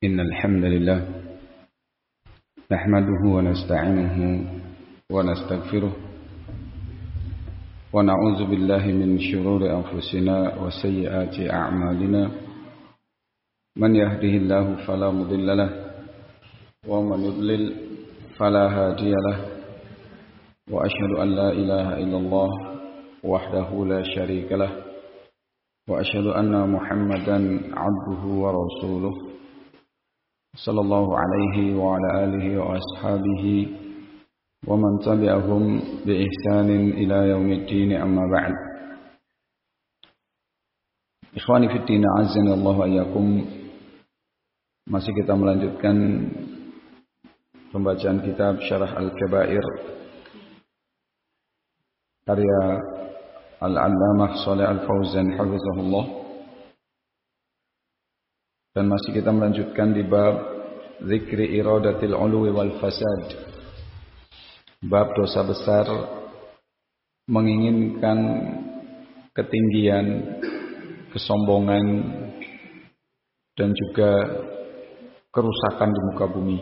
إن الحمد لله نحمده ونستعينه ونستغفره ونعوذ بالله من شرور أنفسنا وسيئات أعمالنا من يهده الله فلا مضل له ومن يضلل فلا هادي له وأشهد أن لا إله إلا الله وحده لا شريك له وأشهد أن محمدا عبده ورسوله صلى الله عليه وعلى آله وأصحابه ومن تبعهم بإحسان إلى يوم الدين أما بعد. Ikhwani fi din, azza Allah wa iyyakum. Masih kita melanjutkan pembacaan kitab Syarah Al-Kabair karya Al-Allamah Shalih Al-Fauzan hafizahullah. Dan masih kita melanjutkan di bab zikri iradatil uluwi wal fasad. Bab dosa besar menginginkan ketinggian, kesombongan dan juga kerusakan di muka bumi.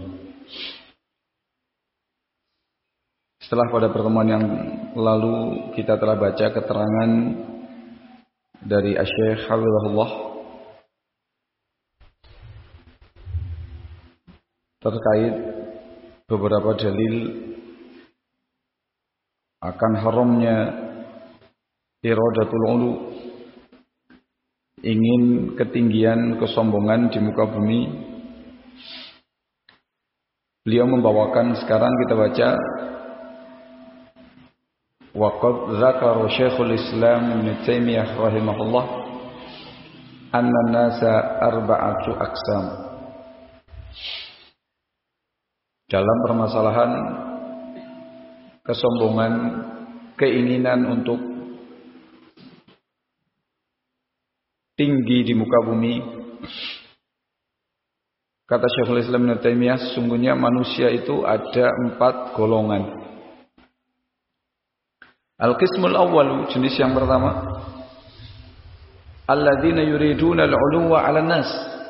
Setelah pada pertemuan yang lalu kita telah baca keterangan dari Asy-Syaikh hafizahullah terkait beberapa dalil akan haramnya iradatul ulu, ingin ketinggian, kesombongan di muka bumi. Beliau membawakan, sekarang kita baca, waqad dzakara Syekhul Islam Ibnu Taimiyah rahimahullah anna an-nasa arba'atu aqsam. Dalam permasalahan kesombongan, keinginan untuk tinggi di muka bumi, kata Syekhul Islam Ibnu Taimiyah, sesungguhnya manusia itu ada 4 golongan. Al-qismul awwal, jenis yang pertama, alladzina yuriduna al-'uluwa 'alan nas,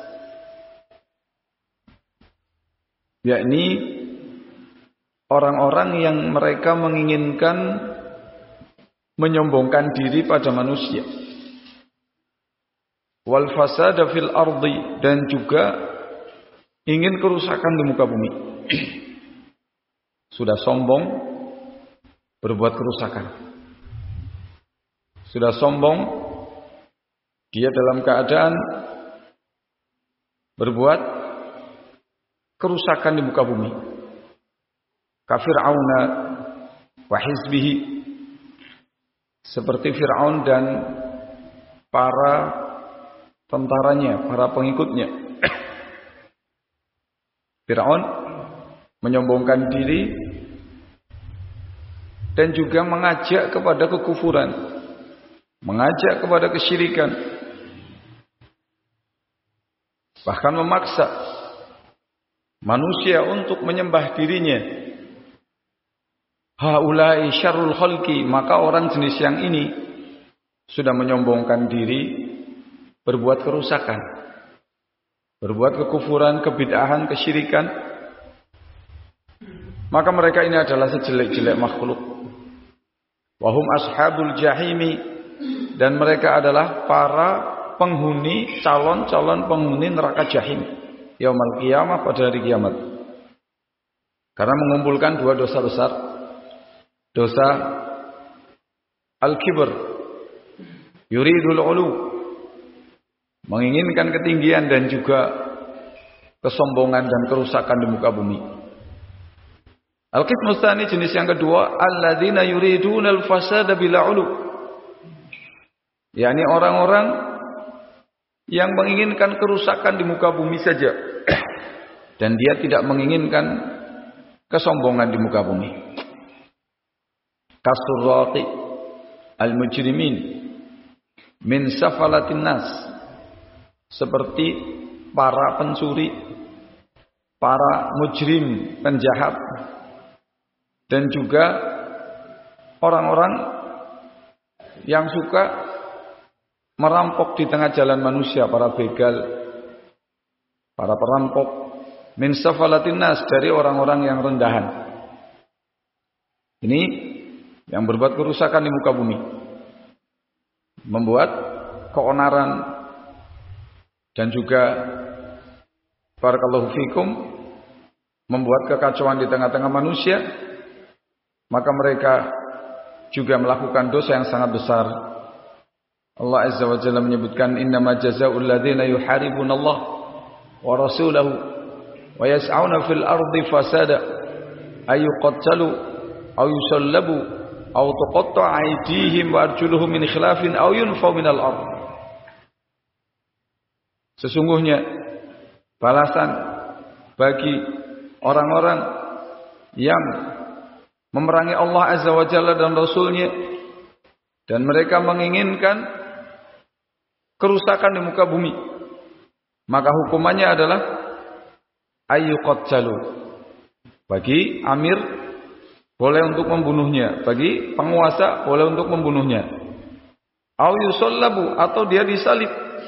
yakni orang-orang yang mereka menginginkan menyombongkan diri pada manusia. Wal fasada fil ardi, dan juga ingin kerusakan di muka bumi. Sudah sombong, berbuat kerusakan. Sudah sombong, dia dalam keadaan berbuat kerusakan di muka bumi. Kafir'auna wa hizbihi, seperti Fir'aun dan para tentaranya, para pengikutnya. Fir'aun menyombongkan diri dan juga mengajak kepada kekufuran, mengajak kepada kesyirikan, bahkan memaksa manusia untuk menyembah dirinya. Haulai syarrul khalqi, maka orang jenis yang ini sudah menyombongkan diri, berbuat kerusakan, berbuat kekufuran, kebid'ahan, kesyirikan. Maka mereka ini adalah sejelek-jelek makhluk. Wahum ashabul jahimi, dan mereka adalah para penghuni, calon-calon penghuni neraka jahim yaumul qiyamah, pada hari kiamat. Karena mengumpulkan 2 dosa besar. Dosa al-kibr, yuridul ulu, menginginkan ketinggian dan juga kesombongan dan kerusakan di muka bumi. Al-qismu tsani, jenis yang kedua, alladzina yuridunal fasada bila ulu, yakni orang-orang yang menginginkan kerusakan di muka bumi saja dan dia tidak menginginkan kesombongan di muka bumi. Kasurraqi al-mujrimin min safalatin nas, seperti para pencuri, para mujrim, penjahat, dan juga orang-orang yang suka merampok di tengah jalan manusia, para begal, para perampok, min safalatin nas, dari orang-orang yang rendahan. Ini yang berbuat kerusakan di muka bumi, membuat keonaran, dan juga barakallahu fikum, membuat kekacauan di tengah-tengah manusia. Maka mereka juga melakukan dosa yang sangat besar. Allah Azza wa Jalla menyebutkan, innama jazaa'ul ladzina yuharibunallah wa rasulahu wa yas'auna fil ardi fasada ayyuqattalu aw yusallabu aw tuqatta'a aydihim wa arjuluhum min khilafin aw yunfaw minal ard. Sesungguhnya balasan bagi orang-orang yang memerangi Allah Azza wa Jalla dan Rasulnya, dan mereka menginginkan kerusakan di muka bumi, maka hukumannya adalah ayyuqattalu. Bagi amir boleh untuk membunuhnya, bagi penguasa boleh untuk membunuhnya. Au yusallabu, atau dia disalib.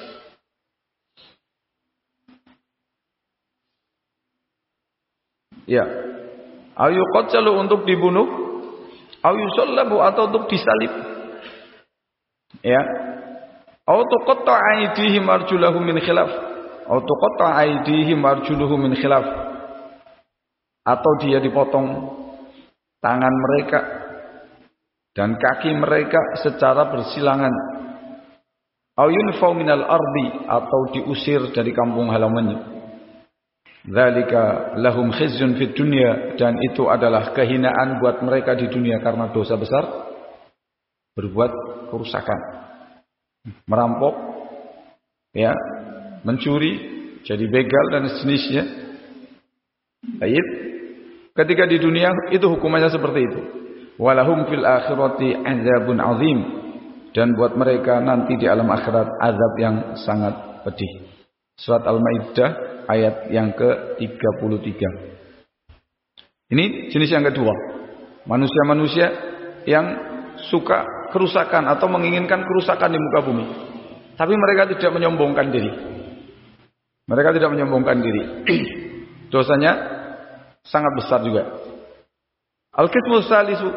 Ya, au yuqattalu, untuk dibunuh, au yusallabu, atau untuk disalib. Ya, au tuqatta'a aydihim arjuluhum min khilaf, au tuqatta'a aydihim arjuluhum min khilaf, atau dia dipotong tangan mereka dan kaki mereka secara bersilangan. Au yunfaw minal ardi, atau diusir dari kampung halamannya. Dzalika lahum khizyun fid dunya, dan itu adalah kehinaan buat mereka di dunia karena dosa besar berbuat kerusakan, merampok, ya, mencuri, jadi begal dan sejenisnya. Baik, ketika di dunia itu hukumannya seperti itu. Walahum fil akhirati adzabun azim, dan buat mereka nanti di alam akhirat azab yang sangat pedih. Surat Al-Maidah ayat yang ke-33. Ini jenis yang kedua. Manusia-manusia yang suka kerusakan atau menginginkan kerusakan di muka bumi. Tapi mereka tidak menyombongkan diri. Mereka tidak menyombongkan diri. Dosanya sangat besar juga. Al-qismu salisu.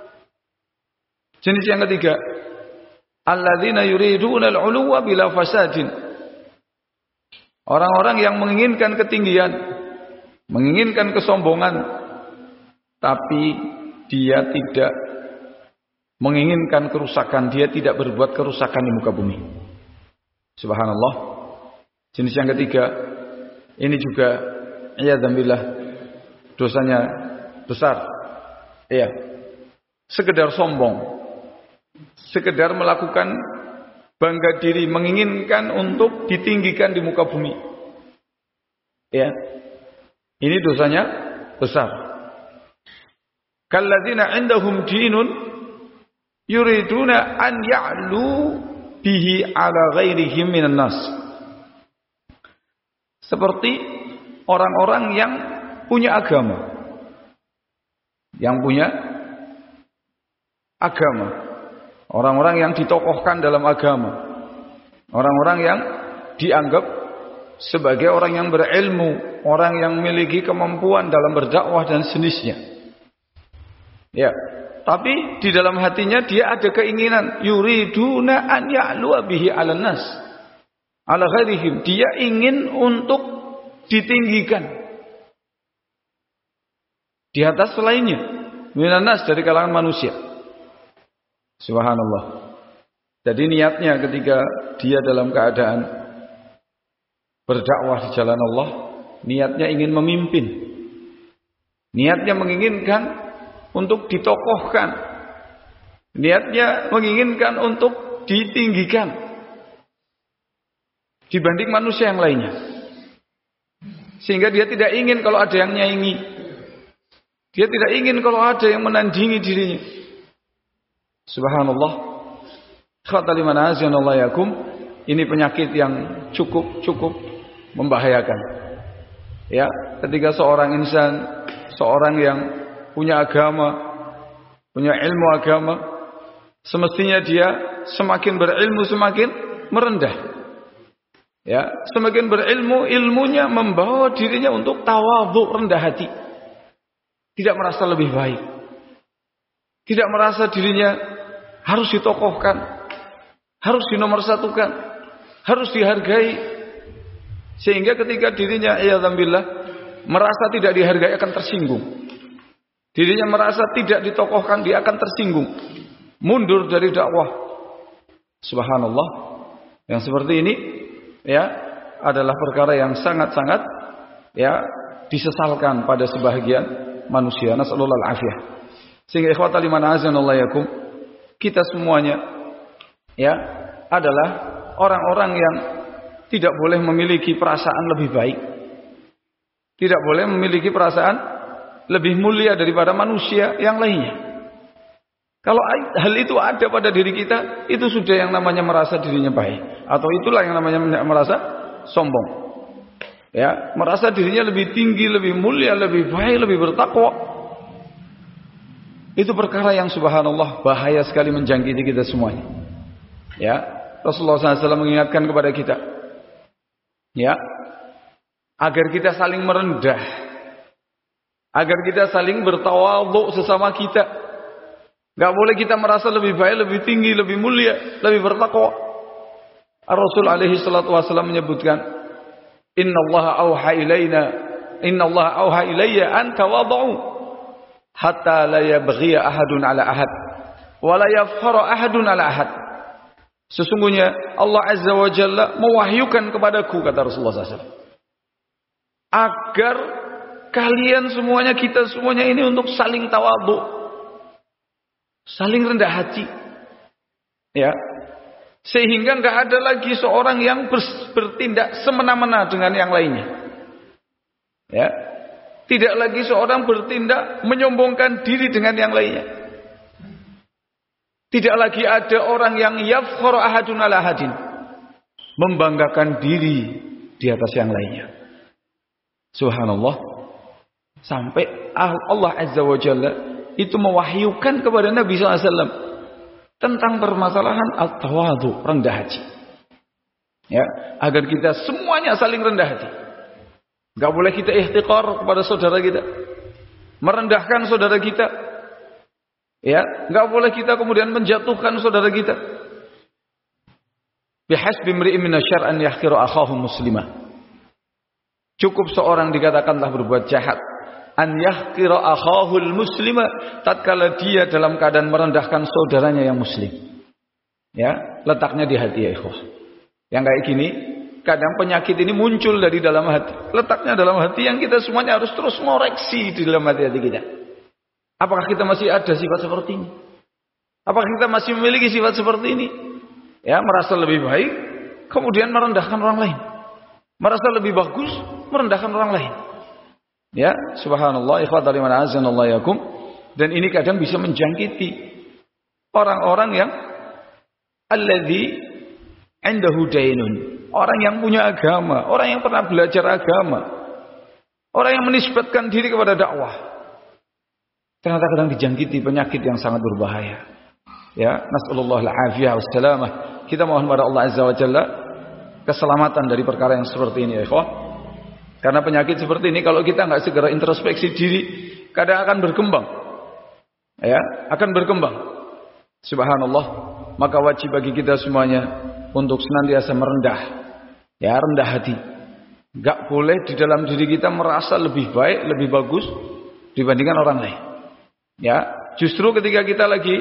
Jenis yang ketiga. Alladzina yuriduna al-'uluwa bila fasadin. Orang-orang yang menginginkan ketinggian, menginginkan kesombongan, tapi dia tidak menginginkan kerusakan, dia tidak berbuat kerusakan di muka bumi. Subhanallah. Jenis yang ketiga, ini juga iyadzambillah, dosanya besar. Iya. Sekedar sombong, sekedar melakukan bangga diri, menginginkan untuk ditinggikan di muka bumi. Ya. Ini dosanya besar. Kalladzina 'indahum dinun yuriduna an ya'lu bihi 'ala ghairihim minan nas. Seperti orang-orang yang punya agama. Yang punya agama. Orang-orang yang ditokohkan dalam agama, orang-orang yang dianggap sebagai orang yang berilmu, orang yang memiliki kemampuan dalam berdakwah dan sejenisnya. Ya, tapi di dalam hatinya dia ada keinginan, yuriduna an ya'lu bihi 'alan nas, 'ala ghairihim. Dia ingin untuk ditinggikan di atas selainnya, minan nas, dari kalangan manusia. Subhanallah. Jadi niatnya ketika dia dalam keadaan berdakwah di jalan Allah, niatnya ingin memimpin. Niatnya menginginkan untuk ditokohkan. Niatnya menginginkan untuk ditinggikan dibanding manusia yang lainnya. Sehingga dia tidak ingin kalau ada yang nyaingi. Dia tidak ingin kalau ada yang menandingi dirinya. Subhanallah. Khatal liman azanallahu yakum. Ini penyakit yang cukup membahayakan. Ya, ketika seorang insan, seorang yang punya agama, punya ilmu agama, semestinya dia semakin berilmu semakin merendah. Ya, semakin berilmu, ilmunya membawa dirinya untuk tawadhu, rendah hati. Tidak merasa lebih baik. Tidak merasa dirinya harus ditokohkan, harus dinomorsatukan, harus dihargai. Sehingga ketika dirinya iyadzubillah merasa tidak dihargai akan tersinggung. Dirinya merasa tidak ditokohkan, dia akan tersinggung. Mundur dari dakwah. Subhanallah. Yang seperti ini ya adalah perkara yang sangat-sangat ya disesalkan pada sebahagian manusia. Nasallallahu alaihi. Sehingga ikhwatal iman azanallahu yakum, kita semuanya ya adalah orang-orang yang tidak boleh memiliki perasaan lebih baik. Tidak boleh memiliki perasaan lebih mulia daripada manusia yang lainnya. Kalau hal itu ada pada diri kita, itu sudah yang namanya merasa dirinya baik, atau itulah yang namanya merasa sombong. Ya, merasa dirinya lebih tinggi, lebih mulia, lebih baik, lebih bertakwa. Itu perkara yang subhanallah bahaya sekali menjangkiti kita semuanya. Ya, Rasulullah SAW mengingatkan kepada kita, ya, agar kita saling merendah, agar kita saling bertawadhu sesama kita. Gak boleh kita merasa lebih baik, lebih tinggi, lebih mulia, lebih bertakwa. Rasul alaihi salatu wasallam menyebutkan, Inna Allah auha ilayya an tawadhu hatta la yabghiya ahadun ala ahad wa la yafkhara ahadun ala ahad. Sesungguhnya Allah azza wa jalla mewahyukan kepadaku, kata Rasulullah SAW, agar kalian semuanya, kita semuanya ini untuk saling tawadhu, saling rendah hati, ya, sehingga nggak ada lagi seorang yang bertindak semena-mena dengan yang lainnya, ya, tidak lagi seorang bertindak menyombongkan diri dengan yang lainnya, tidak lagi ada orang yang yafkharu ahadun ala ahadin, membanggakan diri di atas yang lainnya. Subhanallah, sampai Allah azza wa jalla itu mewahyukan kepada Nabi SAW tentang permasalahan at-tawadhu, rendah hati. Ya, agar kita semuanya saling rendah hati. Gak boleh kita ihtiqar kepada saudara kita, merendahkan saudara kita. Ya, gak boleh kita kemudian menjatuhkan saudara kita. Bihasbi imri'in minasyarr an yahqiru akhahu muslimah. Cukup seorang dikatakan telah berbuat jahat, an yahqira akhahul muslima, tatkala dia dalam keadaan merendahkan saudaranya yang muslim. Ya, letaknya di hati ya ikhwah. Yang kayak gini, kadang penyakit ini muncul dari dalam hati. Letaknya dalam hati yang kita semuanya harus terus ngoreksi di dalam hati-hati kita. Apakah kita masih ada sifat seperti ini? Apakah kita masih memiliki sifat seperti ini? Ya, merasa lebih baik, kemudian merendahkan orang lain. Merasa lebih bagus, merendahkan orang lain. Ya, subhanallah, ikhwatal iman azanallahu yakum. Dan ini kadang bisa menjangkiti orang-orang yang alladzi indahu dainun, orang yang punya agama, orang yang pernah belajar agama, orang yang menisbatkan diri kepada dakwah. Ternyata kadang dijangkiti penyakit yang sangat berbahaya. Ya, nasallallahu al-afiyah wassalamah. Kita mohon kepada Allah azza wa jalla keselamatan dari perkara yang seperti ini ya ikhwah. Karena penyakit seperti ini kalau kita nggak segera introspeksi diri, kadang akan berkembang. Ya, akan berkembang. Subhanallah, maka wajib bagi kita semuanya untuk senantiasa merendah. Ya, rendah hati. Nggak boleh di dalam diri kita merasa lebih baik, lebih bagus dibandingkan orang lain. Ya, justru ketika kita lagi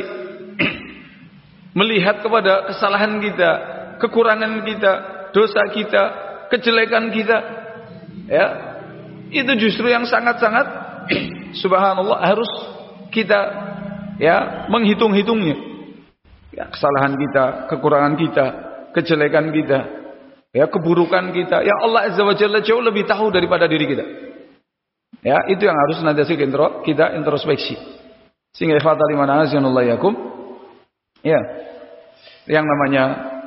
melihat kepada kesalahan kita, kekurangan kita, dosa kita, kejelekan kita, ya, itu justru yang sangat-sangat subhanallah harus kita ya menghitung-hitungnya. Ya, kesalahan kita, kekurangan kita, kejelekan kita, ya, keburukan kita, yang Allah azza wa jalla jauh lebih tahu daripada diri kita. Ya, itu yang harus nanti kita introspeksi. Sehingga ikhwatal iman azanallahu yakum, ya, yang namanya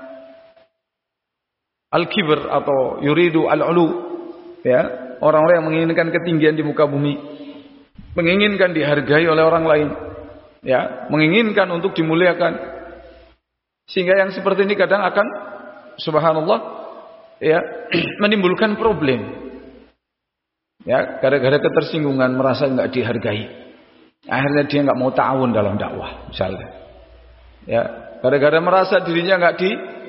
al-kibr atau yuridu al-ulu, ya, orang-orang yang menginginkan ketinggian di muka bumi, menginginkan dihargai oleh orang lain, ya, menginginkan untuk dimuliakan, sehingga yang seperti ini kadang akan subhanallah ya menimbulkan problem. Ya, gara-gara ketersinggungan merasa enggak dihargai. Akhirnya dia enggak mau ta'awun dalam dakwah misalnya. Ya, gara-gara merasa dirinya enggak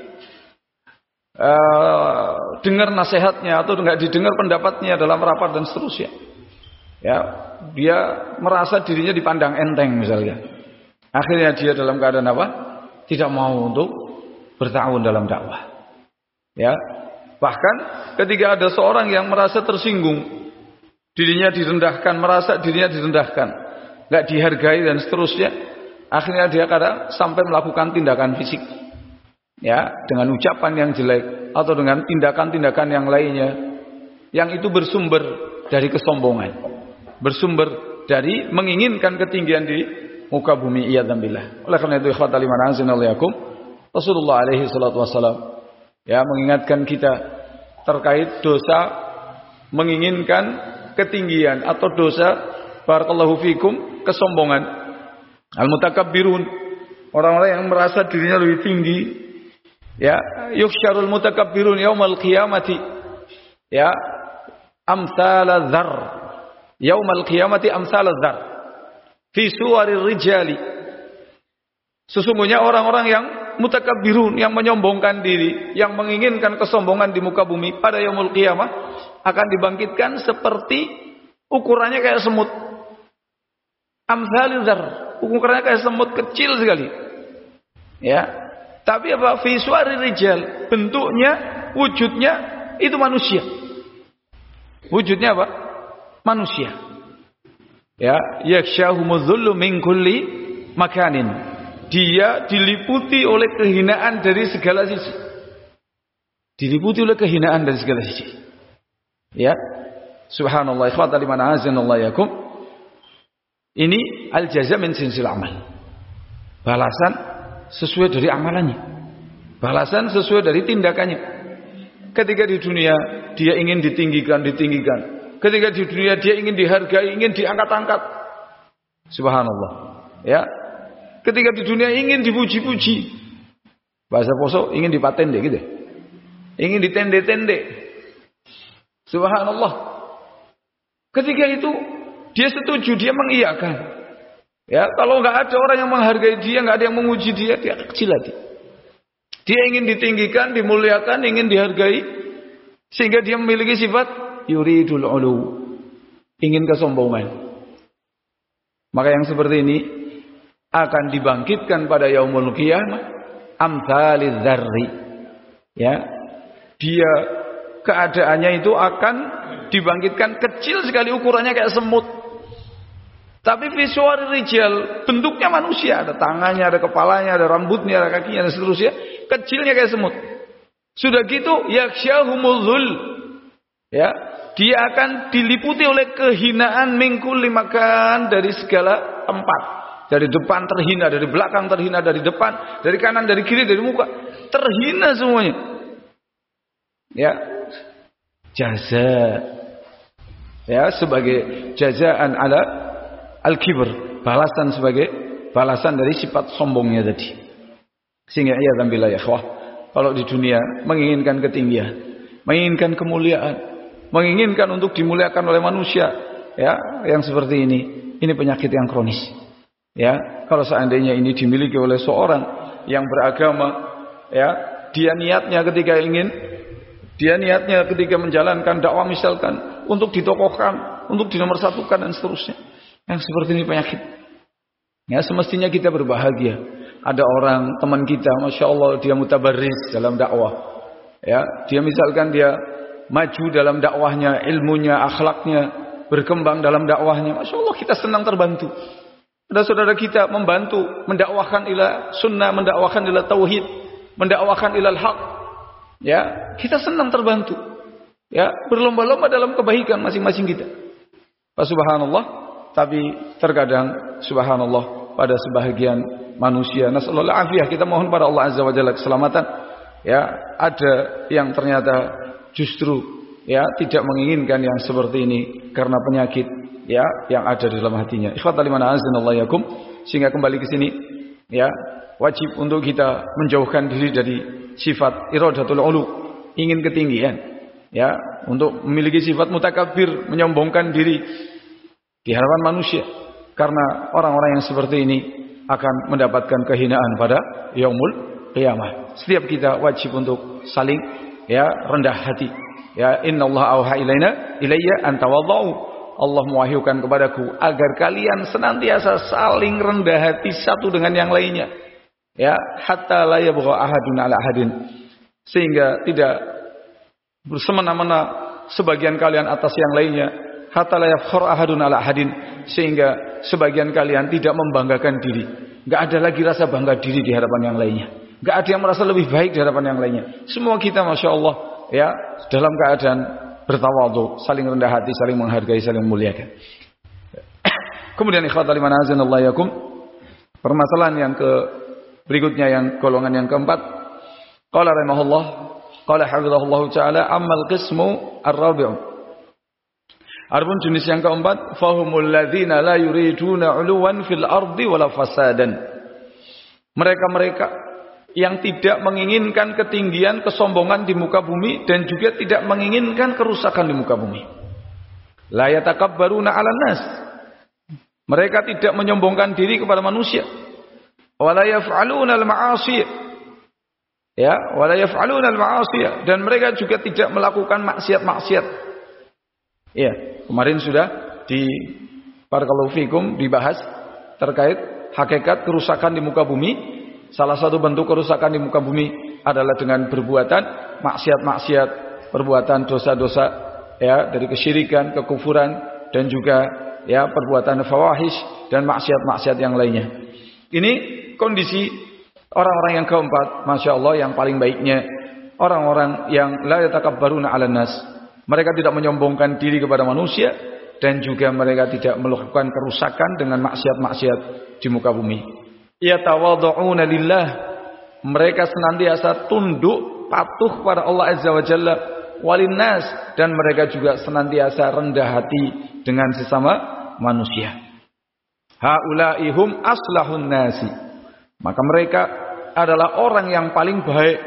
dengar nasihatnya atau enggak didengar pendapatnya dalam rapat dan seterusnya. Ya, dia merasa dirinya dipandang enteng misalnya. Akhirnya dia dalam keadaan apa? Tidak mau untuk berta'awun dalam dakwah. Ya. Bahkan ketika ada seorang yang merasa tersinggung, dirinya direndahkan, merasa dirinya direndahkan, enggak dihargai dan seterusnya, akhirnya dia kadang sampai melakukan tindakan fisik. Ya, dengan ucapan yang jelek atau dengan tindakan-tindakan yang lainnya yang itu bersumber dari kesombongan. Bersumber dari menginginkan ketinggian di muka bumi, iyadzabillah. Oleh karena itu ikhwatal iman azanallahu Rasulullah alaihi salatu wasallam ya mengingatkan kita terkait dosa menginginkan ketinggian atau dosa barakallahu fikum kesombongan. Al-mutakabbirun, orang-orang yang merasa dirinya lebih tinggi, ya, yuhsyarul mutakabbirun yaumal qiyamati, ya, amsal dzar. Yaumal qiyamati amsal dzar fi suwarir rijali. Sesungguhnya orang-orang yang mutakabbirun, yang menyombongkan diri, yang menginginkan kesombongan di muka bumi pada yaumul qiyamah akan dibangkitkan seperti ukurannya kayak semut. Amsal dzar, ukurannya kayak semut kecil sekali. Ya. Tapi apa? Fi suwarir rijal, bentuknya, wujudnya itu manusia. Wujudnya apa? Manusia. Ya, yakshahumuz zullu min kulli makanin. Dia diliputi oleh kehinaan dari segala sisi. Diliputi oleh kehinaan dari segala sisi. Ya. Subhanallah, ikhwatal iman azanallahu yakum. Ini al-jaza min jinsil amal. Balasan sesuai dari amalannya. Balasan sesuai dari tindakannya. Ketika di dunia dia ingin ditinggikan. Ketika di dunia dia ingin dihargai, ingin diangkat-angkat. Subhanallah. Ya. Ketika di dunia ingin dipuji-puji. Bahasa poso ingin dipatende gitu. Ingin ditende-tende. Subhanallah. Ketika itu dia setuju, dia mengiyakan. Ya, kalau enggak ada orang yang menghargai dia, enggak ada yang memuji dia, dia kecil hati. Dia ingin ditinggikan, dimuliakan, ingin dihargai, sehingga dia memiliki sifat yuridul ulu, ingin kesombongan. Maka yang seperti ini akan dibangkitkan pada yaumul qiyamah amsaliz dzarri. Ya. Dia keadaannya itu akan dibangkitkan kecil sekali, ukurannya kayak semut. Tapi visual rijal, bentuknya manusia, ada tangannya, ada kepalanya, ada rambutnya, ada kakinya dan seterusnya, kecilnya kayak semut. Sudah gitu yaksyahumul dzul. Ya, dia akan diliputi oleh kehinaan min kulli makan, dari segala tempat. Dari depan terhina, dari belakang terhina, dari depan, dari kanan, dari kiri, dari muka, terhina semuanya. Ya. Jaza. Ya, sebagai jazaan ala al-kibr, balasan sebagai balasan dari sifat sombongnya tadi. Sehingga iyadzabillah ya ikhwah, kalau di dunia menginginkan ketinggian, menginginkan kemuliaan, menginginkan untuk dimuliakan oleh manusia, ya, yang seperti ini penyakit yang kronis. Ya, kalau seandainya ini dimiliki oleh seorang yang beragama, ya, dia niatnya ketika menjalankan dakwah misalkan untuk ditokohkan, untuk dinomorsatukan dan seterusnya. Yang seperti ini penyakit. Ya, semestinya kita berbahagia. Ada orang teman kita, masya Allah, dia mutabarris dalam dakwah. Ya, dia misalkan dia maju dalam dakwahnya, ilmunya, akhlaknya berkembang dalam dakwahnya. Masya Allah, kita senang terbantu. Ada saudara kita membantu mendakwahkan ila sunnah, mendakwahkan ila tauhid, mendakwahkan ila al-haq. Ya, kita senang terbantu. Ya, berlomba-lomba dalam kebaikan masing-masing kita. Subhanallah, tapi terkadang subhanallah pada sebahagian manusia, nasallahu alaihi, kita mohon pada Allah azza wa jalla keselamatan. Ya, ada yang ternyata justru ya tidak menginginkan yang seperti ini karena penyakit ya yang ada di dalam hatinya. Ikhwatal iman azanallahu yakum, sehingga kembali ke sini ya wajib untuk kita menjauhkan diri dari sifat iradatul ulu, ingin ketinggian, ya, untuk memiliki sifat mutakabbir, menyombongkan diri di hadapan manusia. Karena orang-orang yang seperti ini akan mendapatkan kehinaan pada yaumul qiyamah. Setiap kita wajib untuk saling, ya, rendah hati. Ya, innallaha auha ilayya an tawaddu. Allah mewahyukan kepadaku agar kalian senantiasa saling rendah hati satu dengan yang lainnya. Ya, hatta la yabgha ahadun ala ahadin. Sehingga tidak bersemena-mena sebagian kalian atas yang lainnya. Hatta la yafkhur ahadun ala ahadin. Sehingga sebagian kalian tidak membanggakan diri. Enggak ada lagi rasa bangga diri di hadapan yang lainnya. Enggak ada yang merasa lebih baik di hadapan yang lainnya. Semua kita Masya Allah, ya, dalam keadaan bertawadhu, saling rendah hati, saling menghargai, saling memuliakan. Kemudian ikhwatal iman azanallahu yakum, permasalahan yang berikutnya, yang golongan yang keempat, qala rahimahullah, qala hafizahullah taala, ammal qismu ar-rabi'u. Adapun jenis yang keempat, fahumul ladzina la yuriduna 'uluwan fil ardi wala fasadan. Mereka-mereka yang tidak menginginkan ketinggian, kesombongan di muka bumi, dan juga tidak menginginkan kerusakan di muka bumi. La yatakabbaruna 'alan nas. Mereka tidak menyombongkan diri kepada manusia. Wala yaf'aluna al-ma'asi. Ya, wala yaf'aluna al-ma'asi, dan mereka juga tidak melakukan maksiat-maksiat. Ya, kemarin sudah di barakallahu fikum dibahas terkait hakikat kerusakan di muka bumi. Salah satu bentuk kerusakan di muka bumi adalah dengan perbuatan maksiat-maksiat, perbuatan dosa-dosa, ya, dari kesyirikan, kekufuran, dan juga, ya, perbuatan fawahish dan maksiat-maksiat yang lainnya. Ini kondisi orang-orang yang keempat, Masya Allah, yang paling baiknya orang-orang yang la yatakabbaruna 'alan nas. Mereka tidak menyombongkan diri kepada manusia, dan juga mereka tidak melakukan kerusakan dengan maksiat-maksiat di muka bumi. Yatawadhu'una lillah. Mereka senantiasa tunduk patuh kepada Allah Azza wa Jalla, walinnas, dan mereka juga senantiasa rendah hati dengan sesama manusia. Haulaihum aslahun nasi. Maka mereka adalah orang yang paling baik.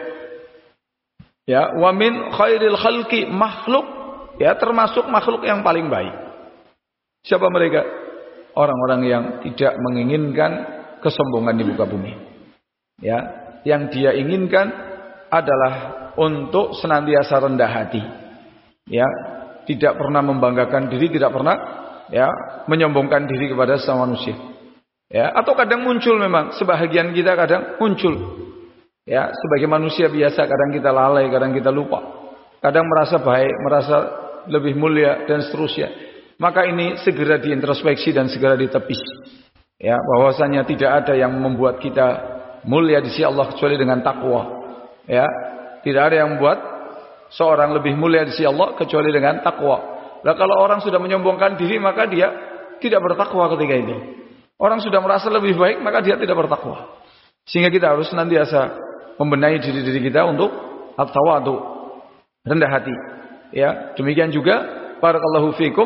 Ya, wa min khairil khalqi, makhluk, ya, termasuk makhluk yang paling baik. Siapa mereka? Orang-orang yang tidak menginginkan kesombongan di muka bumi. Ya, yang dia inginkan adalah untuk senantiasa rendah hati. Ya, tidak pernah membanggakan diri, tidak pernah, ya, menyombongkan diri kepada sesama manusia. Ya, atau kadang muncul, memang sebahagian kita kadang muncul. Ya, sebagai manusia biasa kadang kita lalai, kadang kita lupa. Kadang merasa baik, merasa lebih mulia dan seterusnya. Maka ini segera diintrospeksi dan segera ditepis. Ya, bahwasanya tidak ada yang membuat kita mulia di sisi Allah kecuali dengan takwa. Ya, tidak ada yang membuat seorang lebih mulia di sisi Allah kecuali dengan takwa. Nah, kalau orang sudah menyombongkan diri, maka dia tidak bertakwa ketika itu. Orang sudah merasa lebih baik, maka dia tidak bertakwa. Sehingga kita harus senantiasa membenahi diri-diri kita untuk at-tawadhu, rendah hati. Ya, demikian juga barakallahu fikum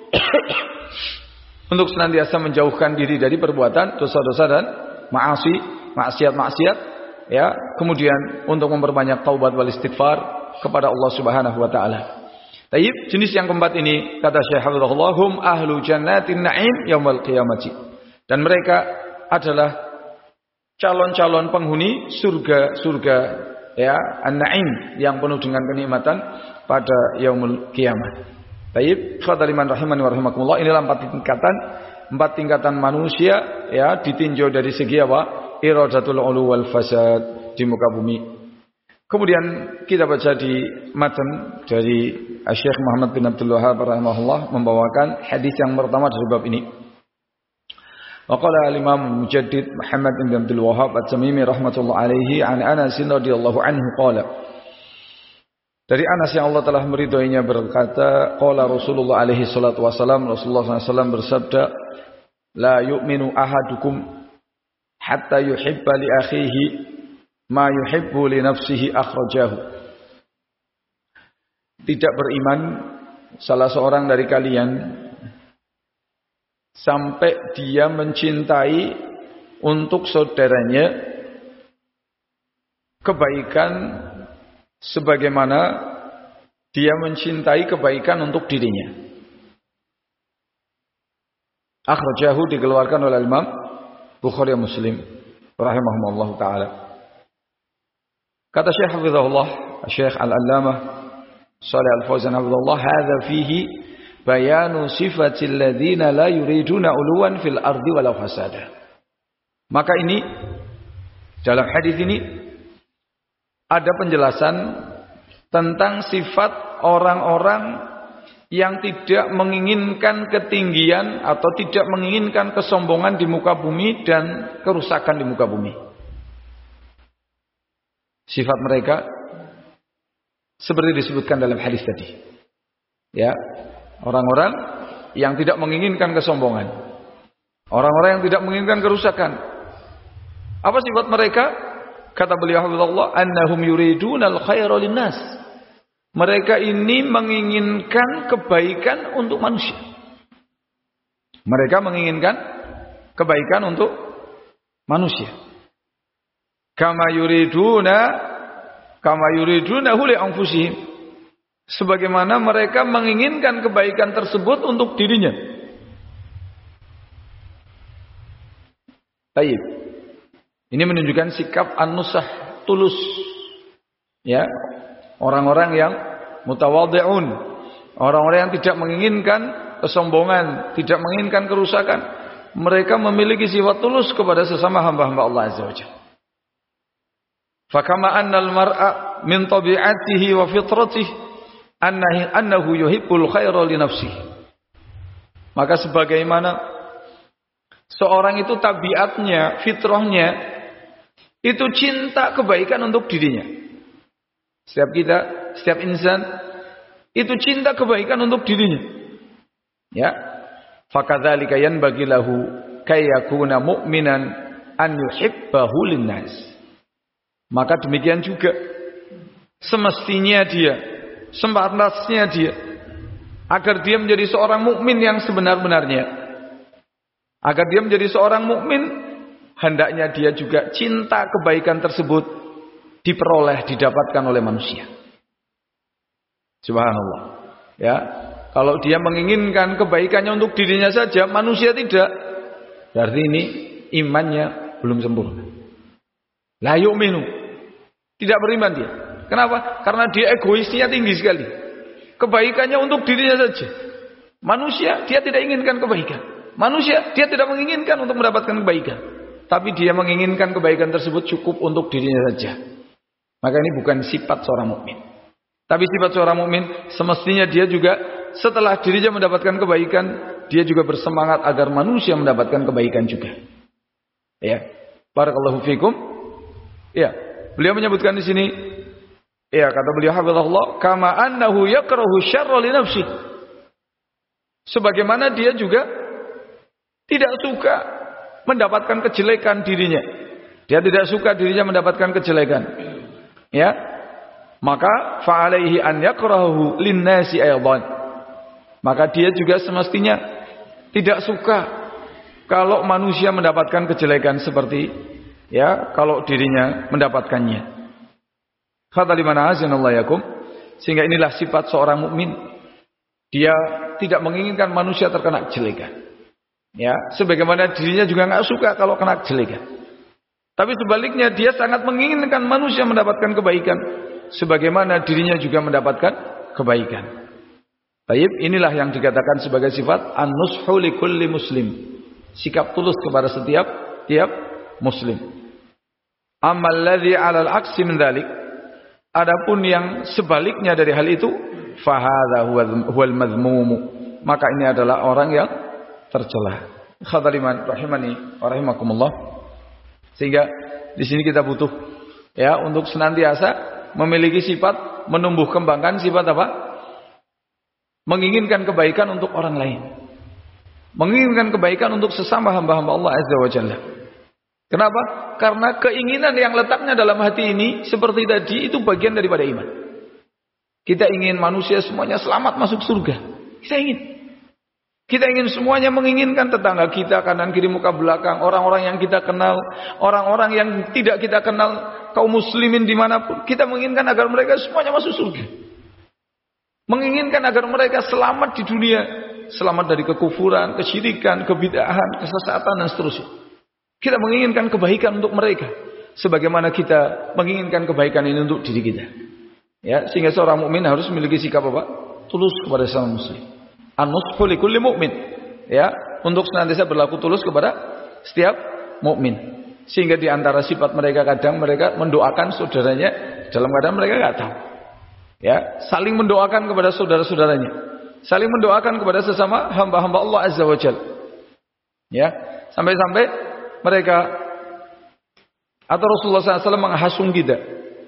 untuk senantiasa menjauhkan diri dari perbuatan dosa-dosa dan maksiat-maksiat, ya. Kemudian untuk memperbanyak taubat wal istighfar kepada Allah Subhanahu wa taala. Taib, jenis yang keempat ini, kata Syekh Hafizahullah, hum ahlu jannatin na'im yaumil qiyamati. Dan mereka adalah calon-calon penghuni surga-surga, ya, an-na'im, yang penuh dengan kenikmatan pada yaumul qiyamah. Baik, khadaliman rahimani wa rahimakumullah. Inilah empat tingkatan manusia, ya, ditinjau dari segi apa? Iradatul ulu wal fasad di muka bumi. Kemudian kita baca di matan dari Syekh Muhammad bin Abdul Wahhab rahimahullah membawakan hadis yang pertama dari bab ini. Wa qala al-Imam Mujaddid Muhammad bin Abdul Wahhab At-Tamimi rahmatullah alaihi an Anas radhiyallahu anhu qala. Dari Anas yang Allah telah meridhoinya berkata, qala Rasulullah alaihi salatu wasalam, Rasulullah SAW bersabda, la yu'minu ahadukum hatta yuhibba li akhihi ma yuhibbu li nafsihi akhrajahu. Tidak beriman salah seorang dari kalian sampai dia mencintai untuk saudaranya kebaikan sebagaimana dia mencintai kebaikan untuk dirinya. Akhrajahu, dikeluarkan oleh Imam Bukhari dan Muslim rahimahumullah taala. Kata Syekh hafizahullah, Syekh Al-Allamah Shalih Al-Fauzan hafizahullah, hadza fihi bayanu sifatil ladzina la yuriduna uluwan fil ardi walau fasada. Maka ini, dalam hadis ini ada penjelasan tentang sifat orang-orang yang tidak menginginkan ketinggian atau tidak menginginkan kesombongan di muka bumi dan kerusakan di muka bumi. Sifat mereka seperti disebutkan dalam hadis tadi. Ya, orang-orang yang tidak menginginkan kesombongan, orang-orang yang tidak menginginkan kerusakan. Apa sifat mereka? Kata beliau hafizahullah, annahum yuridunal khaira linnas. Mereka ini menginginkan kebaikan untuk manusia. Mereka menginginkan kebaikan untuk manusia. Kama yuridunahu li anfusihim. Sebagaimana mereka menginginkan kebaikan tersebut untuk dirinya. Baik. Ini menunjukkan sikap an-nusah, tulus. Ya, orang-orang yang mutawadhi'un, orang-orang yang tidak menginginkan kesombongan, tidak menginginkan kerusakan, mereka memiliki sifat tulus kepada sesama hamba-hamba Allah Azza wa Jalla. Fakama annal mar'a min tabi'atihi wa fitratihi annahu yuhibbul khaira li nafsihi. Maka sebagaimana seorang itu tabiatnya, fitrahnya itu cinta kebaikan untuk dirinya. Setiap insan itu cinta kebaikan untuk dirinya. Ya. Fakadzalika yanbaghi lahu kayakuna mu'minan an yuhibbahu linnas. Maka demikian juga semestinya dia, sepantasnya dia, agar dia menjadi seorang mukmin yang sebenar-benarnya. Agar dia menjadi seorang mukmin, hendaknya dia juga cinta kebaikan tersebut diperoleh, didapatkan oleh manusia. Subhanallah. Ya, kalau dia menginginkan kebaikannya untuk dirinya saja, manusia tidak, berarti ini imannya belum sempurna. La yu'minu, tidak beriman dia. Kenapa? Karena dia egoisnya tinggi sekali. Kebaikannya untuk dirinya saja. Manusia dia tidak inginkan kebaikan. Manusia dia tidak menginginkan untuk mendapatkan kebaikan. Tapi dia menginginkan kebaikan tersebut cukup untuk dirinya saja. Maka ini bukan sifat seorang mukmin. Tapi sifat seorang mukmin semestinya dia juga setelah dirinya mendapatkan kebaikan, dia juga bersemangat agar manusia mendapatkan kebaikan juga. Ya. Barakallahu fikum. Ya. Beliau menyebutkan di sini, ya, kata beliau hafizahullah, kama annahu yakrahu syarra li nafsi. Sebagaimana dia juga tidak suka mendapatkan kejelekan dirinya. Dia tidak suka dirinya mendapatkan kejelekan. Ya. Maka fa'alaihi an yakrahu linnasi aydan. Maka dia juga semestinya tidak suka kalau manusia mendapatkan kejelekan seperti, ya, kalau dirinya mendapatkannya. Kata liman azanallahu yakum. Sehingga inilah sifat seorang mukmin. Dia tidak menginginkan manusia terkena kejelekan. Ya, sebagaimana dirinya juga enggak suka kalau kena kejelekan. Tapi sebaliknya dia sangat menginginkan manusia mendapatkan kebaikan, sebagaimana dirinya juga mendapatkan kebaikan. Baik, inilah yang dikatakan sebagai sifat an-nushu likulli muslim. Sikap tulus kepada setiap muslim. Amal ladzi 'alal 'aksi min dzalik. Adapun yang sebaliknya dari hal itu, fa hadza huwal madhmum. Maka ini adalah orang yang tercela. Khadaliman rahimani wa rahimakumullah. Sehingga di sini kita butuh, ya, untuk senantiasa memiliki sifat, menumbuh kembangkan sifat apa? Menginginkan kebaikan untuk orang lain. Menginginkan kebaikan untuk sesama hamba-hamba Allah Azza wa Jalla. Kenapa? Karena keinginan yang letaknya dalam hati ini seperti tadi itu bagian daripada iman. Kita ingin manusia semuanya selamat masuk surga. Kita ingin. Kita ingin semuanya menginginkan tetangga kita, kanan kiri muka belakang, orang-orang yang kita kenal, orang-orang yang tidak kita kenal, kaum muslimin dimanapun. Kita menginginkan agar mereka semuanya masuk surga. Menginginkan agar mereka selamat di dunia, selamat dari kekufuran, kesyirikan, kebid'ahan, kesesatan dan seterusnya. Kita menginginkan kebaikan untuk mereka, sebagaimana kita menginginkan kebaikan ini untuk diri kita. Ya, sehingga seorang mukmin harus memiliki sikap apa? Tulus kepada sesama muslim. An-nushu likulli mu'min, ya, untuk senantiasa berlaku tulus kepada setiap mukmin. Sehingga di antara sifat mereka kadang mereka mendoakan saudaranya dalam keadaan mereka enggak tahu. Ya, saling mendoakan kepada saudara-saudaranya. Saling mendoakan kepada sesama hamba-hamba Allah Azza wa Jalla. Ya, sampai-sampai mereka atau Rasulullah SAW menghasung kita.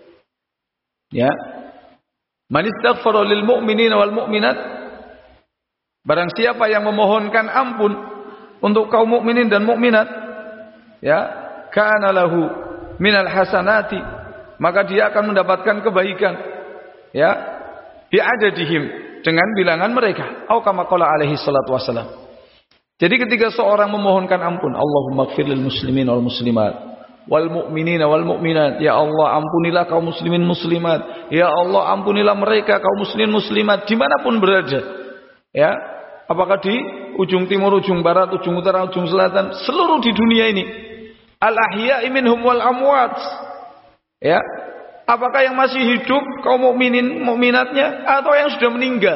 Ya. Man istaghfara lil mu'minina wal mu'minat, barang siapa yang memohonkan ampun untuk kaum mukminin dan mukminat, ya, kana lahu minal hasanati, maka dia akan mendapatkan kebaikan, ya, bi'adadihim, dengan bilangan mereka. Atau kama qala alaihi salatu wassalam. Jadi ketika seorang memohonkan ampun, Allahumma ighfir lil muslimin wal muslimat wal mu'minina wal mu'minat, ya Allah ampunilah kaum muslimin muslimat, ya Allah ampunilah mereka kaum muslimin muslimat dimanapun berada. Ya, apakah di ujung timur, ujung barat, ujung utara, ujung selatan, seluruh di dunia ini. Al-ahya'i minhum wal amwat. Ya, apakah yang masih hidup kaum mukminin, mukminatnya, atau yang sudah meninggal?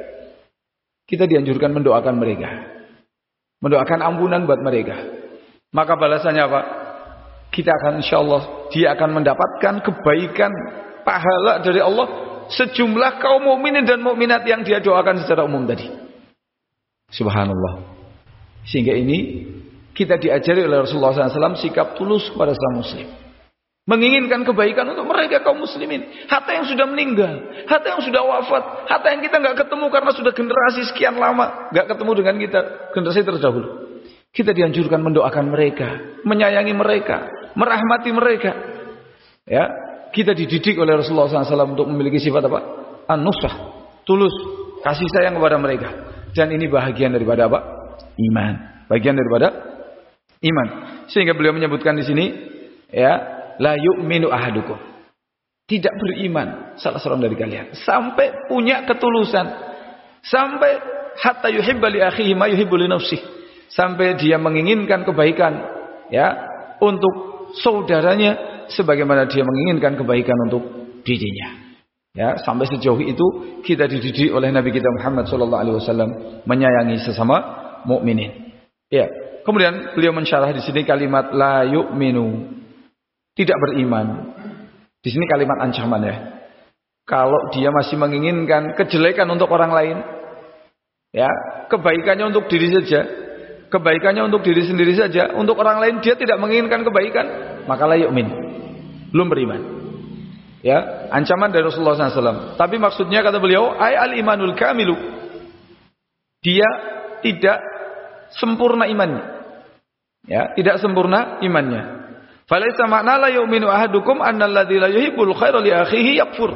Kita dianjurkan mendoakan mereka, mendoakan ampunan buat mereka. Maka balasannya apa? Kita akan, insyaallah, dia akan mendapatkan kebaikan, pahala dari Allah sejumlah kaum mukminin dan mukminat yang dia doakan secara umum tadi. Subhanallah. Sehingga ini kita diajari oleh Rasulullah SAW sikap tulus kepada sesama muslim, menginginkan kebaikan untuk mereka kaum muslimin, hatta yang sudah meninggal, hatta yang sudah wafat, hatta yang kita nggak ketemu karena sudah generasi sekian lama nggak ketemu dengan kita, generasi terdahulu. Kita dianjurkan mendoakan mereka, menyayangi mereka, merahmati mereka. Ya, kita dididik oleh Rasulullah SAW untuk memiliki sifat apa? An-nusah, tulus, kasih sayang kepada mereka. Dan ini bahagian daripada apa? Iman. Bagian daripada iman. Sehingga beliau menyebutkan di sini, ya, la yu'minu ahadukum. Tidak beriman salah seorang dari kalian sampai punya ketulusan, sampai hatta yuhibba li akhihi ma yuhibbu li nafsihi. Sampai dia menginginkan kebaikan, ya, untuk saudaranya sebagaimana dia menginginkan kebaikan untuk dirinya. Ya, sampai sejauh itu kita dididik oleh Nabi kita Muhammad SAW menyayangi sesama mukminin. Ya, kemudian beliau mensyarah di sini kalimat la yu'minu, tidak beriman. Di sini kalimat ancaman, ya. Kalau dia masih menginginkan kejelekan untuk orang lain, ya, kebaikannya untuk diri saja, kebaikannya untuk diri sendiri saja, untuk orang lain dia tidak menginginkan kebaikan, maka la yu'min, belum beriman. Ya, ancaman dari Rasulullah SAW. Tapi maksudnya kata beliau, ay al-imanul kamilu, dia tidak sempurna imannya. Ya, tidak sempurna imannya. Falaisa makna la yu'minu ahadukum annal ladzi la yuhibbul khaira li akhihi yakfur.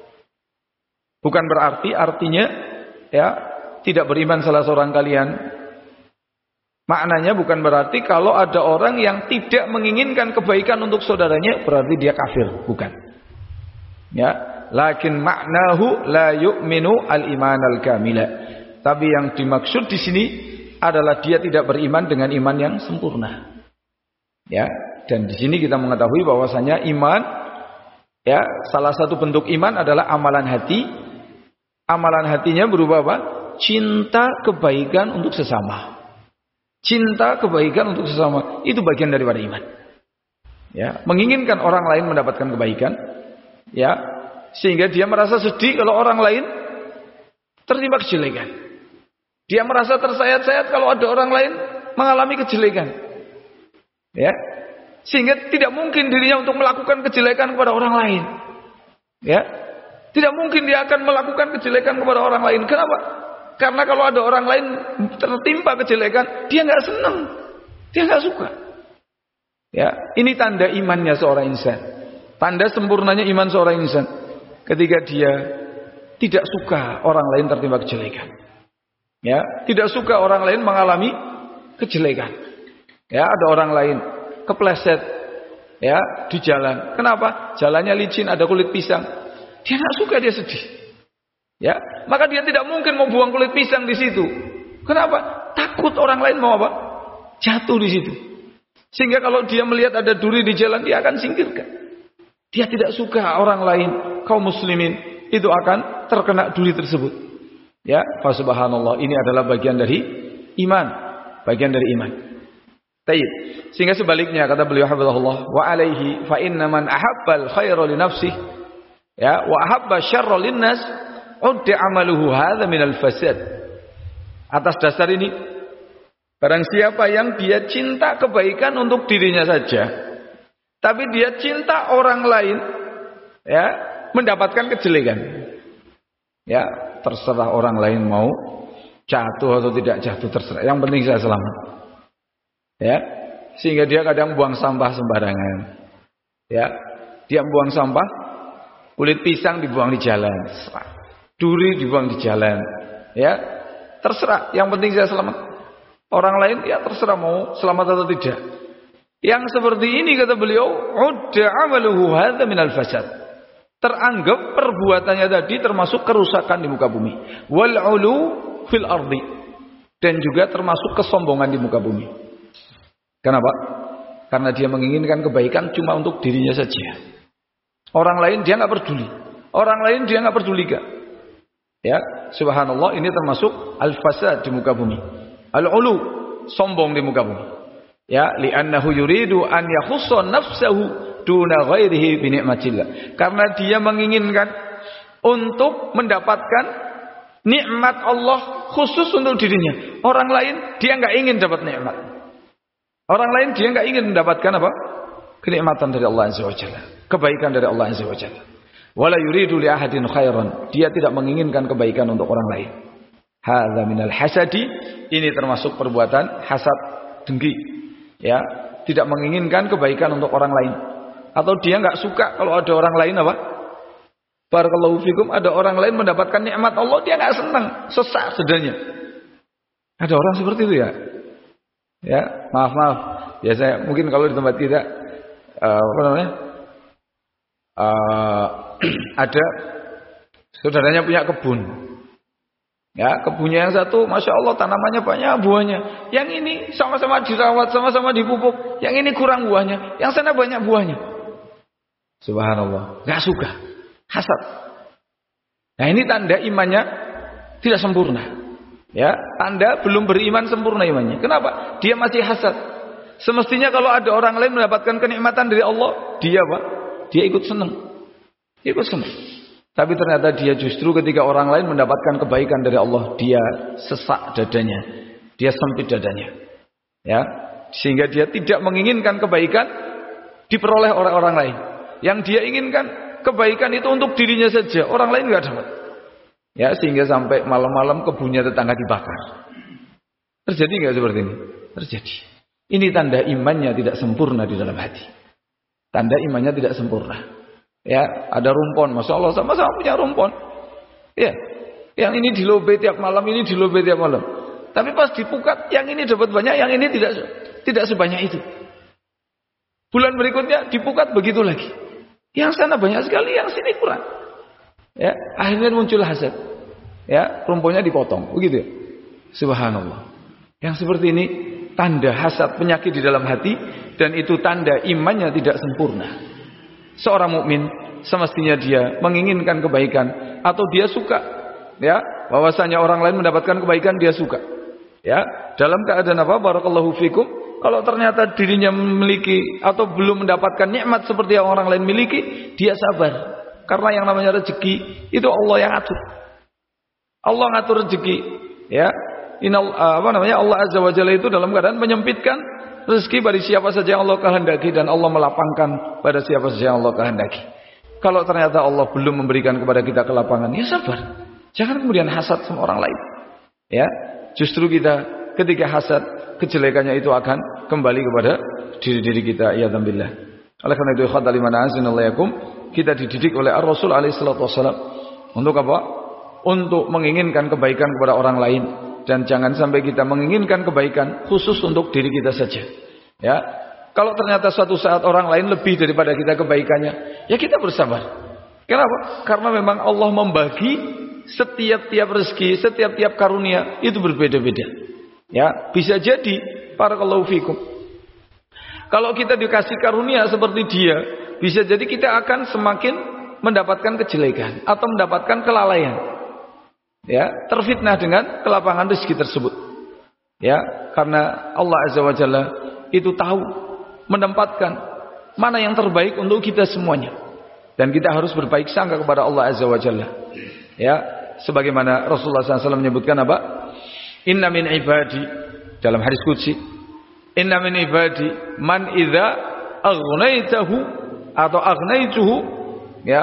Bukan berarti artinya, ya, tidak beriman salah seorang kalian. Maknanya bukan berarti kalau ada orang yang tidak menginginkan kebaikan untuk saudaranya berarti dia kafir, bukan. Ya, lakin maknahu la yu'minu al-iman al-kamila. Tapi yang dimaksud di sini adalah dia tidak beriman dengan iman yang sempurna. Ya, dan di sini kita mengetahui bahwasanya iman, ya, salah satu bentuk iman adalah amalan hati. Amalan hatinya berupa apa? Cinta kebaikan untuk sesama. Cinta kebaikan untuk sesama itu bagian daripada iman. Ya, menginginkan orang lain mendapatkan kebaikan, ya, sehingga dia merasa sedih kalau orang lain tertimpa kejelekan. Dia merasa tersayat-sayat kalau ada orang lain mengalami kejelekan. Ya, sehingga tidak mungkin dirinya untuk melakukan kejelekan kepada orang lain. Ya, tidak mungkin dia akan melakukan kejelekan kepada orang lain. Kenapa? Karena kalau ada orang lain tertimpa kejelekan, dia nggak senang, dia nggak suka. Ya, ini tanda imannya seorang insan, tanda sempurnanya iman seorang insan. Ketika dia tidak suka orang lain tertimpa kejelekan, Ya, tidak suka orang lain mengalami kejelekan. Ya, ada orang lain kepleset ya di jalan. Kenapa? Jalannya licin, ada kulit pisang. Dia enggak suka, dia sedih. Ya, maka dia tidak mungkin mau buang kulit pisang di situ. Kenapa? Takut orang lain mau apa? Jatuh di situ. Sehingga kalau dia melihat ada duri di jalan, dia akan singkirkan. Dia tidak suka orang lain, kaum muslimin itu akan terkena duri tersebut. Ya, fa subhanallah, ini adalah bagian dari iman, bagian dari iman. Tayyib. Sehingga sebaliknya kata beliau hafizahullah, wa alaihi fa inna man ahabbal khaira li nafsihi ya wa ahabba syarra linnas udda amaluhu hadza minal fasad. Atas dasar ini, barang siapa yang dia cinta kebaikan untuk dirinya saja, tapi dia cinta orang lain ya mendapatkan kejelekan. Ya, terserah orang lain mau jatuh atau tidak jatuh, terserah. Yang penting saya selamat. Ya, sehingga dia kadang buang sampah sembarangan. Ya, dia buang sampah, kulit pisang dibuang di jalan, duri dibuang di jalan. Ya, terserah. Yang penting saya selamat. Orang lain ya terserah mau selamat atau tidak. Yang seperti ini kata beliau, udda amaluhu hadza minal fasad. Teranggap perbuatannya tadi termasuk kerusakan di muka bumi. Wal ulu fil ardi. Dan juga termasuk kesombongan di muka bumi. Kenapa? Karena dia menginginkan kebaikan cuma untuk dirinya saja. Orang lain dia enggak peduli. Orang lain dia enggak pedulikan. Ya, subhanallah, ini termasuk al-fasad di muka bumi. Al-ulu, sombong di muka bumi. Ya, li'annahu yuridu an yakhussa nafsahu duna ghairihi bi ni'matillah. Karena dia menginginkan untuk mendapatkan nikmat Allah khusus untuk dirinya. Orang lain dia enggak ingin dapat nikmat. Orang lain dia enggak ingin mendapatkan apa? Kenikmatan dari Allah Azza wa Jalla, kebaikan dari Allah Azza wa Jalla. Wala yuridu li ahadin khairan. Dia tidak menginginkan kebaikan untuk orang lain. Hadza minal hasadi. Ini termasuk perbuatan hasad, dengki. Ya, tidak menginginkan kebaikan untuk orang lain. Atau dia enggak suka kalau ada orang lain apa? Barakallahu fikum, ada orang lain mendapatkan nikmat Allah, dia enggak senang, sesak sebenarnya. Ada orang seperti itu ya. Ya, maaf. Biasanya mungkin kalau di tempat kita apa namanya? Ada saudaranya punya kebun. Ya, kebunnya yang satu, masya Allah tanamannya banyak buahnya. Yang ini sama-sama dirawat, sama-sama dipupuk. Yang ini kurang buahnya, yang sana banyak buahnya. Subhanallah, nggak suka, hasad. Nah, ini tanda imannya tidak sempurna. Ya, tanda belum beriman sempurna imannya. Kenapa? Dia masih hasad. Semestinya kalau ada orang lain mendapatkan kenikmatan dari Allah, dia apa? Dia ikut senang. Ikut senang. Tapi ternyata dia justru ketika orang lain mendapatkan kebaikan dari Allah, dia sesak dadanya, dia sempit dadanya. Ya, sehingga dia tidak menginginkan kebaikan diperoleh oleh orang lain. Yang dia inginkan kebaikan itu untuk dirinya saja, orang lain enggak dapat. Ya, sehingga sampai malam-malam kebunnya tetangga dibakar. Terjadi enggak seperti ini? Terjadi. Ini tanda imannya tidak sempurna di dalam hati. Tanda imannya tidak sempurna. Ya, ada rumpon, masya Allah, sama-sama punya rumpon. Ya, yang ini dilobe tiap malam, ini dilobe tiap malam. Tapi pas dipukat, yang ini dapat banyak, yang ini tidak sebanyak itu. Bulan berikutnya dipukat begitu lagi. Yang sana banyak sekali, yang sini kurang. Ya, akhirnya muncul hasad. Ya, rumponnya dipotong, begitu ya. Subhanallah. Yang seperti ini tanda hasad, penyakit di dalam hati, dan itu tanda imannya tidak sempurna. Seorang mukmin semestinya dia menginginkan kebaikan atau dia suka, ya, bahwasanya orang lain mendapatkan kebaikan dia suka. Ya, dalam keadaan apa? Barakallahu fikum. Kalau ternyata dirinya memiliki atau belum mendapatkan nikmat seperti yang orang lain miliki, dia sabar. Karena yang namanya rezeki itu Allah yang atur. Allah ngatur rezeki, ya. Allah Azza wa Jalla itu dalam keadaan menyempitkan rezeki bagi siapa saja yang Allah kehendaki, dan Allah melapangkan pada siapa saja yang Allah kehendaki. Kalau ternyata Allah belum memberikan kepada kita kelapangan, ya sabar. Jangan kemudian hasad sama orang lain. Ya, justru kita ketika hasad, kejelekannya itu akan kembali kepada diri-diri kita. Ya dzambillah. Oleh karena itu, ikhwatal iman azinallayakum, kita dididik oleh Ar-Rasul alaihi salatu wasallam untuk apa? Untuk menginginkan kebaikan kepada orang lain, dan jangan sampai kita menginginkan kebaikan khusus untuk diri kita saja. Ya, kalau ternyata suatu saat orang lain lebih daripada kita kebaikannya, ya kita bersabar. Kenapa? Karena memang Allah membagi setiap rezeki, setiap karunia itu berbeda-beda. Ya, bisa jadi barakallahu fikum. Kalau kita dikasih karunia seperti dia, bisa jadi kita akan semakin mendapatkan kejelekan atau mendapatkan kelalaian. Ya, terfitnah dengan kelapangan rezeki tersebut. Ya, karena Allah Azza wa Jalla itu tahu menempatkan mana yang terbaik untuk kita semuanya. Dan kita harus berbaik sangka kepada Allah Azza wa Jalla. Ya, sebagaimana Rasulullah SAW menyebutkan apa? Inna min ibadi, dalam hadis qudsi, inna min ibadi man idza aghnaitahu atau agnaituhu, ya,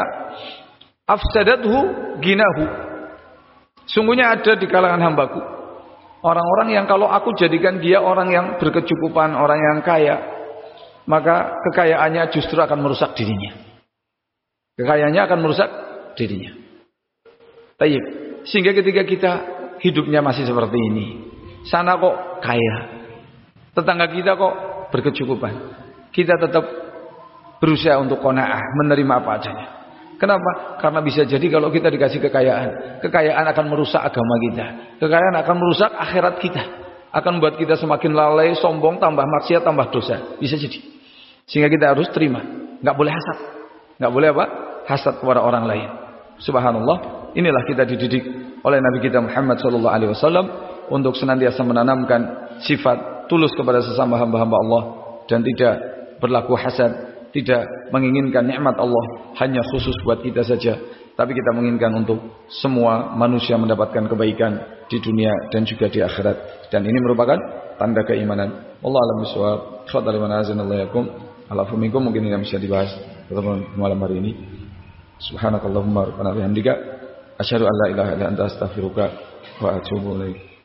afsadathu ginahu. Sungguhnya ada di kalangan hambaku orang-orang yang kalau aku jadikan dia orang yang berkecukupan, orang yang kaya, maka kekayaannya justru akan merusak dirinya. Kekayaannya akan merusak dirinya. Tayyib. Sehingga ketika kita hidupnya masih seperti ini, sana kok kaya, tetangga kita kok berkecukupan, kita tetap berusaha untuk qanaah, menerima apa adanya. Kenapa? Karena bisa jadi kalau kita dikasih kekayaan akan merusak agama kita, kekayaan akan merusak akhirat kita, akan membuat kita semakin lalai, sombong, tambah maksiat, tambah dosa. Bisa jadi. Sehingga kita harus terima, nggak boleh hasad, nggak boleh apa? Hasad kepada orang lain. Subhanallah, inilah kita dididik oleh Nabi kita Muhammad SAW untuk senantiasa menanamkan sifat tulus kepada sesama hamba-hamba Allah dan tidak berlaku hasad, tidak menginginkan nikmat Allah hanya khusus buat kita saja, tapi kita menginginkan untuk semua manusia mendapatkan kebaikan di dunia dan juga di akhirat. Dan ini merupakan tanda keimanan. Wallahu a'lam bishawab. Fadhal man azanallahu yakum. Alafu minkum, mungkin ini bisa dibahas pada malam hari ini. Subhanakallahumma rabbana bihamdika asyhadu an la ilaha illa anta astaghfiruka wa atubu ilaik.